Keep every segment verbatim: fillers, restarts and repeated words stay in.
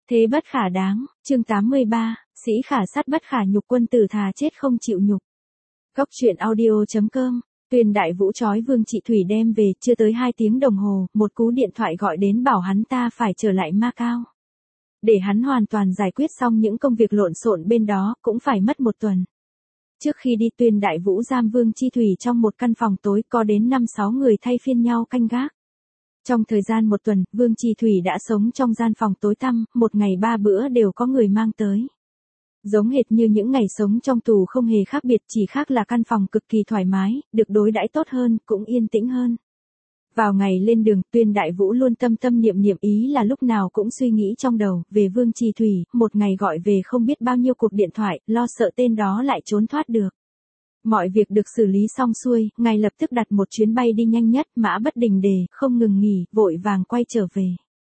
Thế bất khả đáng, chương tám mươi ba, sĩ khả sắt bất khả nhục, quân tử thà chết không chịu nhục. Góc truyện audio chấm com. Tuyên Đại Vũ trói Vương Trị Thủy đem về, chưa tới hai tiếng đồng hồ, một cú điện thoại gọi đến bảo hắn ta phải trở lại Macau. Để hắn hoàn toàn giải quyết xong những công việc lộn xộn bên đó, cũng phải mất một tuần. Trước khi đi, Tuyên Đại Vũ giam Vương Chi Thủy trong một căn phòng tối, có đến năm sáu người thay phiên nhau canh gác. Trong thời gian một tuần, Vương Chi Thủy đã sống trong gian phòng tối tăm, một ngày ba bữa đều có người mang tới. Giống hệt như những ngày sống trong tù không hề khác biệt, chỉ khác là căn phòng cực kỳ thoải mái, được đối đãi tốt hơn, cũng yên tĩnh hơn. Vào ngày lên đường, Tuyên Đại Vũ luôn tâm tâm niệm niệm, ý là lúc nào cũng suy nghĩ trong đầu, về Vương Chi Thủy, một ngày gọi về không biết bao nhiêu cuộc điện thoại, lo sợ tên đó lại trốn thoát được. Mọi việc được xử lý xong xuôi, ngay lập tức đặt một chuyến bay đi nhanh nhất, mã bất đình đề, không ngừng nghỉ, vội vàng quay trở về.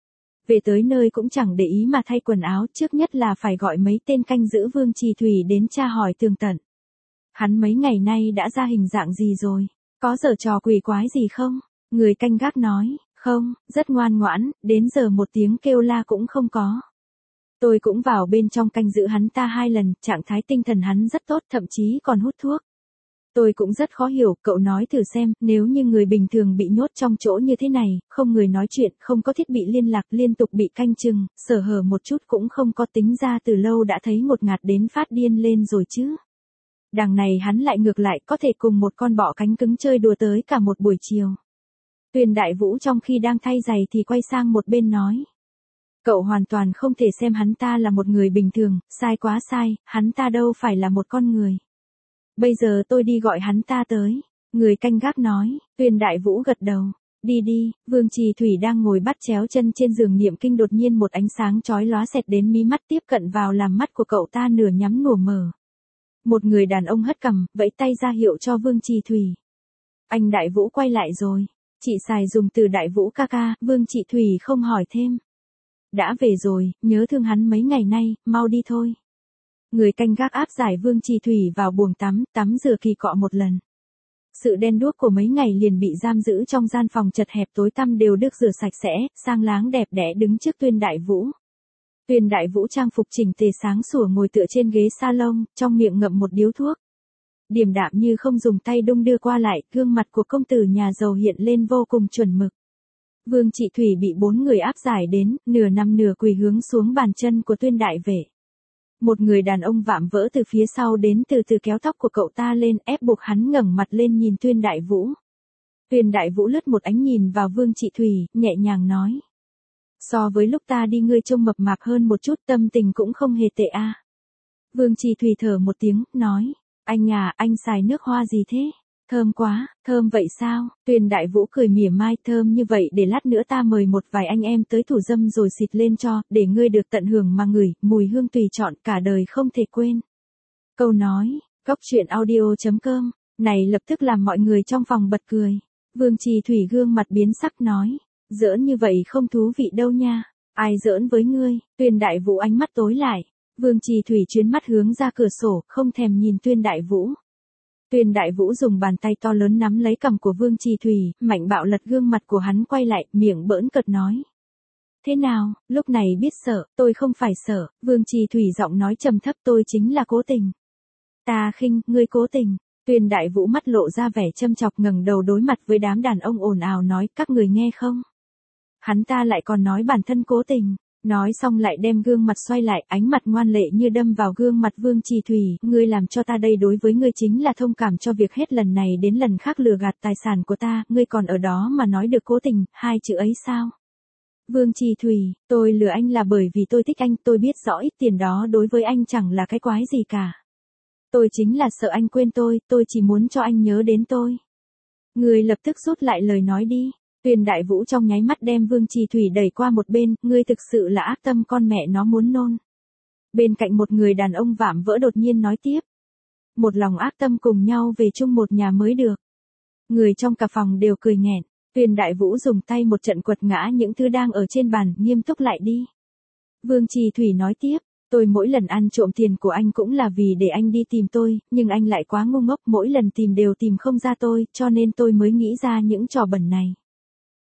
Về tới nơi cũng chẳng để ý mà thay quần áo, trước nhất là phải gọi mấy tên canh giữ Vương Chi Thủy đến tra hỏi tường tận. Hắn mấy ngày nay đã ra hình dạng gì rồi? Có giở trò quỷ quái gì không? Người canh gác nói, không, rất ngoan ngoãn, đến giờ một tiếng kêu la cũng không có. Tôi cũng vào bên trong canh giữ hắn ta hai lần, trạng thái tinh thần hắn rất tốt, thậm chí còn hút thuốc. Tôi cũng rất khó hiểu, cậu nói thử xem, nếu như người bình thường bị nhốt trong chỗ như thế này, không người nói chuyện, không có thiết bị liên lạc, liên tục bị canh chừng, sở hở một chút cũng không có, tính ra từ lâu đã thấy ngột ngạt đến phát điên lên rồi chứ. Đằng này hắn lại ngược lại, có thể cùng một con bọ cánh cứng chơi đùa tới cả một buổi chiều. Tuyên Đại Vũ trong khi đang thay giày thì quay sang một bên nói. Cậu hoàn toàn không thể xem hắn ta là một người bình thường, sai quá sai, hắn ta đâu phải là một con người. Bây giờ tôi đi gọi hắn ta tới. Người canh gác nói. Tuyên Đại Vũ gật đầu. Đi đi. Vương Trì Thủy đang ngồi bắt chéo chân trên giường niệm kinh, đột nhiên một ánh sáng chói lóa xẹt đến mí mắt, tiếp cận vào làm mắt của cậu ta nửa nhắm nửa mở. Một người đàn ông hất cằm, vẫy tay ra hiệu cho Vương Trì Thủy. Anh Đại Vũ quay lại rồi. Chị xài dùng từ Đại Vũ ca ca. Vương Trì Thủy không hỏi thêm. Đã về rồi, nhớ thương hắn mấy ngày nay, mau đi thôi. Người canh gác áp giải Vương Trì Thủy vào buồng tắm, tắm rửa kỳ cọ một lần. Sự đen đuốc của mấy ngày liền bị giam giữ trong gian phòng chật hẹp tối tăm đều được rửa sạch sẽ, sang láng đẹp đẽ đứng trước Tuyên Đại Vũ. Tuyên Đại Vũ trang phục chỉnh tề sáng sủa ngồi tựa trên ghế salon, trong miệng ngậm một điếu thuốc. Điềm đạm như không dùng tay đung đưa qua lại, gương mặt của công tử nhà giàu hiện lên vô cùng chuẩn mực. Vương Trị Thủy bị bốn người áp giải đến, nửa nằm nửa quỳ hướng xuống bàn chân của Tuyên Đại Vệ. Một người đàn ông vạm vỡ từ phía sau đến từ từ kéo tóc của cậu ta lên, ép buộc hắn ngẩng mặt lên nhìn Tuyên Đại Vũ. Tuyên Đại Vũ lướt một ánh nhìn vào Vương Trị Thủy, nhẹ nhàng nói. So với lúc ta đi ngươi trông mập mạp hơn một chút, tâm tình cũng không hề tệ a. À. Vương Trị Thủy thở một tiếng, nói. Anh à, anh xài nước hoa gì thế? Thơm quá, thơm vậy sao? Tuyên Đại Vũ cười mỉa mai, thơm như vậy để lát nữa ta mời một vài anh em tới thủ dâm rồi xịt lên cho, để ngươi được tận hưởng mà ngửi, mùi hương tùy chọn, cả đời không thể quên. Câu nói, góc truyện audio chấm com, này lập tức làm mọi người trong phòng bật cười. Vương Trì Thủy gương mặt biến sắc nói, giỡn như vậy không thú vị đâu nha, ai giỡn với ngươi? Tuyên Đại Vũ ánh mắt tối lại, Vương Trì Thủy chuyến mắt hướng ra cửa sổ, không thèm nhìn Tuyên Đại Vũ. Tuyên Đại Vũ dùng bàn tay to lớn nắm lấy cằm của Vương Trì Thủy, mạnh bạo lật gương mặt của hắn quay lại, miệng bỡn cợt nói. Thế nào, lúc này biết sợ, tôi không phải sợ, Vương Trì Thủy giọng nói trầm thấp, tôi chính là cố tình. Ta khinh, ngươi cố tình. Tuyên Đại Vũ mắt lộ ra vẻ châm chọc, ngẩng đầu đối mặt với đám đàn ông ồn ào nói, các người nghe không? Hắn ta lại còn nói bản thân cố tình. Nói xong lại đem gương mặt xoay lại, ánh mặt ngoan lệ như đâm vào gương mặt Vương Trì Thủy, ngươi làm cho ta đây đối với ngươi chính là thông cảm cho việc hết lần này đến lần khác lừa gạt tài sản của ta, ngươi còn ở đó mà nói được cố tình, hai chữ ấy sao? Vương Trì Thủy, tôi lừa anh là bởi vì tôi thích anh, tôi biết rõ ít tiền đó đối với anh chẳng là cái quái gì cả. Tôi chính là sợ anh quên tôi, tôi chỉ muốn cho anh nhớ đến tôi. Ngươi lập tức rút lại lời nói đi. Tuyên Đại Vũ trong nháy mắt đem Vương Trì Thủy đẩy qua một bên, ngươi thực sự là ác tâm, con mẹ nó muốn nôn. Bên cạnh một người đàn ông vạm vỡ đột nhiên nói tiếp. Một lòng ác tâm cùng nhau về chung một nhà mới được. Người trong cả phòng đều cười nghẹn. Tuyên Đại Vũ dùng tay một trận quật ngã những thứ đang ở trên bàn, nghiêm túc lại đi. Vương Trì Thủy nói tiếp. Tôi mỗi lần ăn trộm tiền của anh cũng là vì để anh đi tìm tôi, nhưng anh lại quá ngu ngốc, mỗi lần tìm đều tìm không ra tôi, cho nên tôi mới nghĩ ra những trò bẩn này.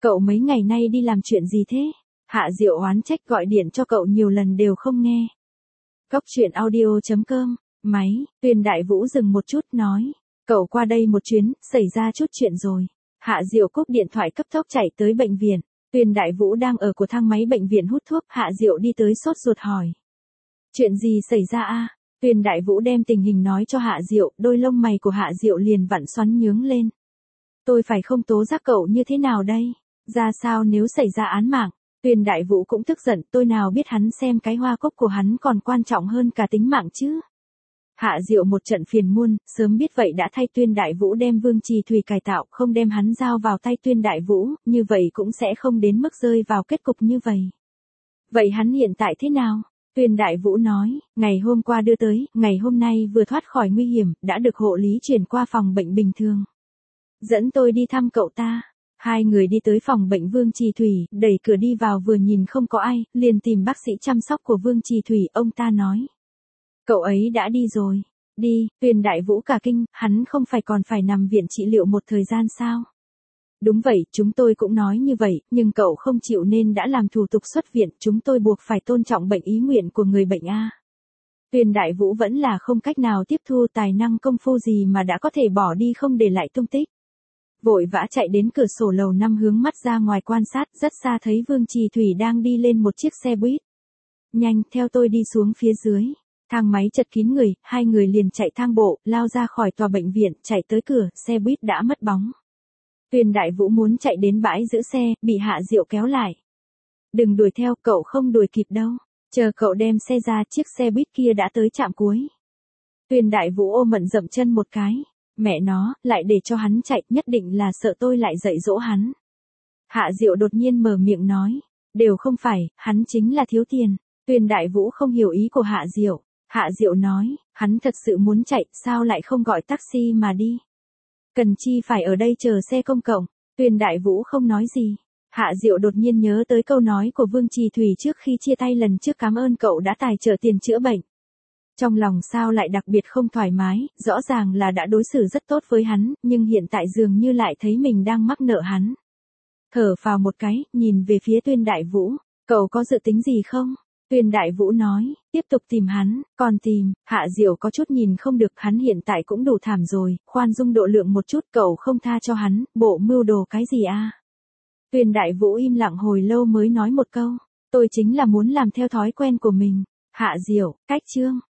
Cậu mấy ngày nay đi làm chuyện gì thế? Hạ Diệu oán trách gọi điện cho cậu nhiều lần đều không nghe. Cóc truyện audio.com, máy, Tuyền Đại Vũ dừng một chút nói. Cậu qua đây một chuyến, xảy ra chút chuyện rồi. Hạ Diệu cúp điện thoại cấp tốc chạy tới bệnh viện. Tuyền Đại Vũ đang ở của thang máy bệnh viện hút thuốc. Hạ Diệu đi tới sốt ruột hỏi. Chuyện gì xảy ra a? Tuyền Đại Vũ đem tình hình nói cho Hạ Diệu, đôi lông mày của Hạ Diệu liền vặn xoắn nhướng lên. Tôi phải không tố giác cậu như thế nào đây? Ra sao nếu xảy ra án mạng? Tuyền Đại Vũ cũng tức giận, tôi nào biết hắn xem cái hoa cúc của hắn còn quan trọng hơn cả tính mạng chứ. Hạ Diệu một trận phiền muôn, sớm biết vậy đã thay Tuyền Đại Vũ đem Vương Trì Thủy cải tạo, không đem hắn giao vào tay Tuyền Đại Vũ, như vậy cũng sẽ không đến mức rơi vào kết cục như vậy. Vậy hắn hiện tại thế nào? Tuyền Đại Vũ nói, ngày hôm qua đưa tới, ngày hôm nay vừa thoát khỏi nguy hiểm, đã được hộ lý chuyển qua phòng bệnh bình thường. Dẫn tôi đi thăm cậu ta. Hai người đi tới phòng bệnh Vương Trì Thủy, đẩy cửa đi vào vừa nhìn không có ai, liền tìm bác sĩ chăm sóc của Vương Trì Thủy, ông ta nói. Cậu ấy đã đi rồi. Đi, Tuyền Đại Vũ cả kinh, hắn không phải còn phải nằm viện trị liệu một thời gian sao? Đúng vậy, chúng tôi cũng nói như vậy, nhưng cậu không chịu nên đã làm thủ tục xuất viện, chúng tôi buộc phải tôn trọng bệnh ý nguyện của người bệnh A. Tuyền Đại Vũ vẫn là không cách nào tiếp thu tài năng công phu gì mà đã có thể bỏ đi không để lại tung tích. Vội vã chạy đến cửa sổ lầu năm hướng mắt ra ngoài quan sát, rất xa thấy Vương Trì Thủy đang đi lên một chiếc xe buýt. Nhanh, theo tôi đi xuống phía dưới. Thang máy chật kín người, hai người liền chạy thang bộ, lao ra khỏi tòa bệnh viện, chạy tới cửa, xe buýt đã mất bóng. Tuyền Đại Vũ muốn chạy đến bãi giữ xe, bị Hạ Diệu kéo lại. Đừng đuổi theo, cậu không đuổi kịp đâu. Chờ cậu đem xe ra, chiếc xe buýt kia đã tới trạm cuối. Tuyền Đại Vũ ôm mận dậm chân một cái. Mẹ nó, lại để cho hắn chạy, nhất định là sợ tôi lại dạy dỗ hắn. Hạ Diệu đột nhiên mở miệng nói. Đều không phải, hắn chính là thiếu tiền. Tuyền Đại Vũ không hiểu ý của Hạ Diệu. Hạ Diệu nói, hắn thật sự muốn chạy, sao lại không gọi taxi mà đi? Cần chi phải ở đây chờ xe công cộng? Tuyền Đại Vũ không nói gì. Hạ Diệu đột nhiên nhớ tới câu nói của Vương Trì Thủy trước khi chia tay lần trước, cảm ơn cậu đã tài trợ tiền chữa bệnh. Trong lòng sao lại đặc biệt không thoải mái, rõ ràng là đã đối xử rất tốt với hắn, nhưng hiện tại dường như lại thấy mình đang mắc nợ hắn. Thở phào một cái, nhìn về phía Tuyền Đại Vũ, cậu có dự tính gì không? Tuyền Đại Vũ nói, tiếp tục tìm hắn, còn tìm. Hạ Diệu có chút nhìn không được, hắn hiện tại cũng đủ thảm rồi, khoan dung độ lượng một chút, cậu không tha cho hắn, bộ mưu đồ cái gì a? Tuyền Đại Vũ im lặng hồi lâu mới nói một câu, tôi chính là muốn làm theo thói quen của mình. Hạ Diệu, cách chương.